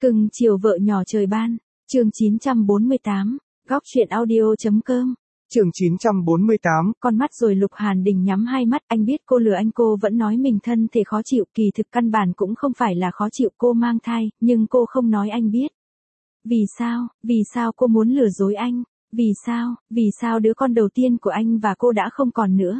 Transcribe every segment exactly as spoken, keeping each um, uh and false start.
Cưng chiều vợ nhỏ trời ban, chương chín trăm bốn mươi tám, góc truyện audio.com. Chương chín trăm bốn mươi tám. Con mắt rồi Lục Hàn Đình nhắm hai mắt, anh biết cô lừa anh, cô vẫn nói mình thân thể khó chịu, kỳ thực căn bản cũng không phải là khó chịu, cô mang thai, nhưng cô không nói anh biết. Vì sao, vì sao cô muốn lừa dối anh, vì sao, vì sao đứa con đầu tiên của anh và cô đã không còn nữa.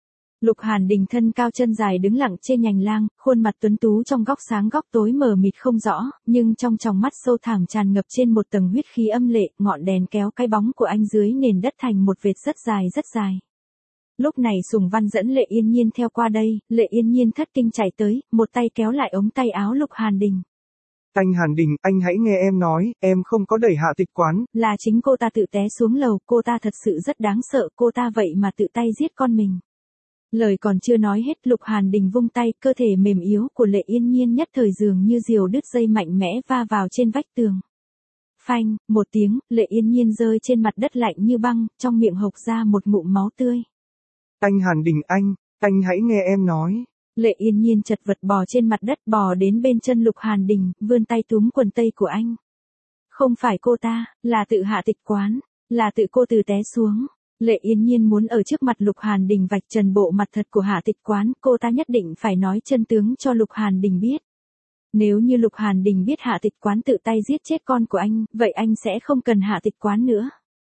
Lục Hàn Đình thân cao chân dài đứng lặng trên nhành lang, khuôn mặt tuấn tú trong góc sáng góc tối mờ mịt không rõ, nhưng trong tròng mắt sâu thẳm tràn ngập trên một tầng huyết khí âm lệ, ngọn đèn kéo cái bóng của anh dưới nền đất thành một vệt rất dài rất dài. Lúc này Sùng Văn dẫn Lệ Yên Nhiên theo qua đây, Lệ Yên Nhiên thất kinh chạy tới, một tay kéo lại ống tay áo Lục Hàn Đình. Anh Hàn Đình, anh hãy nghe em nói, em không có đẩy Hạ Tịch Quán. Là chính cô ta tự té xuống lầu, cô ta thật sự rất đáng sợ, cô ta vậy mà tự tay giết con mình. Lời còn chưa nói hết, Lục Hàn Đình vung tay, cơ thể mềm yếu của Lệ Yên Nhiên nhất thời dường như diều đứt dây mạnh mẽ va vào trên vách tường. Phanh, một tiếng, Lệ Yên Nhiên rơi trên mặt đất lạnh như băng, trong miệng hộc ra một ngụm máu tươi. Anh Hàn Đình anh, anh hãy nghe em nói. Lệ Yên Nhiên chật vật bò trên mặt đất, bò đến bên chân Lục Hàn Đình, vươn tay túm quần tây của anh. Không phải cô ta, là tự Hạ Tịch Quán, là tự cô từ té xuống. Lệ Yên Nhiên muốn ở trước mặt Lục Hàn Đình vạch trần bộ mặt thật của Hạ Tịch Quán, cô ta nhất định phải nói chân tướng cho Lục Hàn Đình biết. Nếu như Lục Hàn Đình biết Hạ Tịch Quán tự tay giết chết con của anh, vậy anh sẽ không cần Hạ Tịch Quán nữa.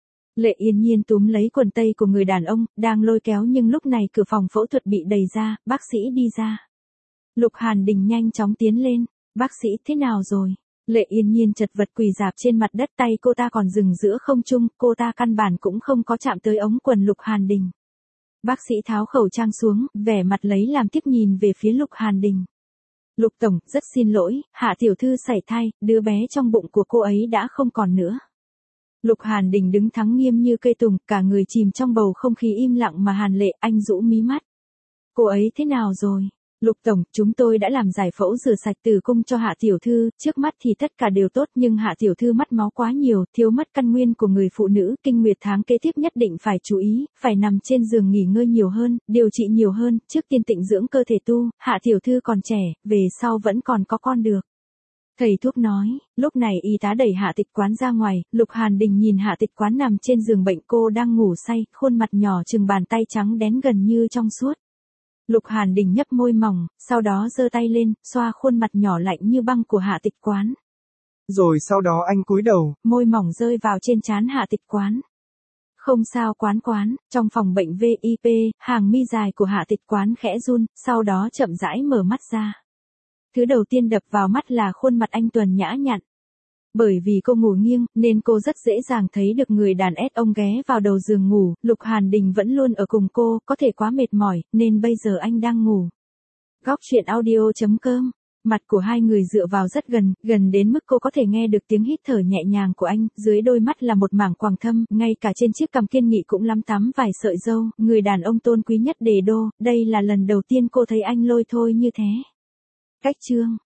Lệ Yên Nhiên túm lấy quần tây của người đàn ông, đang lôi kéo nhưng lúc này cửa phòng phẫu thuật bị đẩy ra, bác sĩ đi ra. Lục Hàn Đình nhanh chóng tiến lên, bác sĩ thế nào rồi? Lệ Yên Nhiên chật vật quỳ rạp trên mặt đất, tay cô ta còn dừng giữa không trung, cô ta căn bản cũng không có chạm tới ống quần Lục Hàn Đình. Bác sĩ tháo khẩu trang xuống, vẻ mặt lấy làm tiếc nhìn về phía Lục Hàn Đình. Lục Tổng, rất xin lỗi, Hạ Tiểu Thư sảy thai, đứa bé trong bụng của cô ấy đã không còn nữa. Lục Hàn Đình đứng thẳng nghiêm như cây tùng, cả người chìm trong bầu không khí im lặng mà Hàn Lệ, anh rũ mí mắt. Cô ấy thế nào rồi? Lục Tổng, chúng tôi đã làm giải phẫu rửa sạch tử cung cho Hạ Tiểu Thư, trước mắt thì tất cả đều tốt nhưng Hạ Tiểu Thư mất máu quá nhiều, thiếu mất căn nguyên của người phụ nữ, kinh nguyệt tháng kế tiếp nhất định phải chú ý, phải nằm trên giường nghỉ ngơi nhiều hơn, điều trị nhiều hơn, trước tiên tịnh dưỡng cơ thể tu, Hạ Tiểu Thư còn trẻ, về sau vẫn còn có con được. Thầy thuốc nói, lúc này y tá đẩy Hạ Tịch Quán ra ngoài, Lục Hàn Đình nhìn Hạ Tịch Quán nằm trên giường bệnh, cô đang ngủ say, khuôn mặt nhỏ chừng bàn tay trắng đén gần như trong suốt. Lục Hàn Đình nhấp môi mỏng, sau đó giơ tay lên, xoa khuôn mặt nhỏ lạnh như băng của Hạ Tịch Quán. Rồi sau đó anh cúi đầu, môi mỏng rơi vào trên trán Hạ Tịch Quán. Không sao Quán Quán, trong phòng bệnh vê i pê, hàng mi dài của Hạ Tịch Quán khẽ run, sau đó chậm rãi mở mắt ra. Thứ đầu tiên đập vào mắt là khuôn mặt anh tuần nhã nhặn. Bởi vì cô ngủ nghiêng, nên cô rất dễ dàng thấy được người đàn ông ghé vào đầu giường ngủ, Lục Hàn Đình vẫn luôn ở cùng cô, có thể quá mệt mỏi, nên bây giờ anh đang ngủ. Góc truyện audio.com. Mặt của hai người dựa vào rất gần, gần đến mức cô có thể nghe được tiếng hít thở nhẹ nhàng của anh, dưới đôi mắt là một mảng quầng thâm, ngay cả trên chiếc cằm kiên nghị cũng lắm tắm vài sợi râu, người đàn ông tôn quý nhất Đề Đô, đây là lần đầu tiên cô thấy anh lôi thôi như thế. Cách chương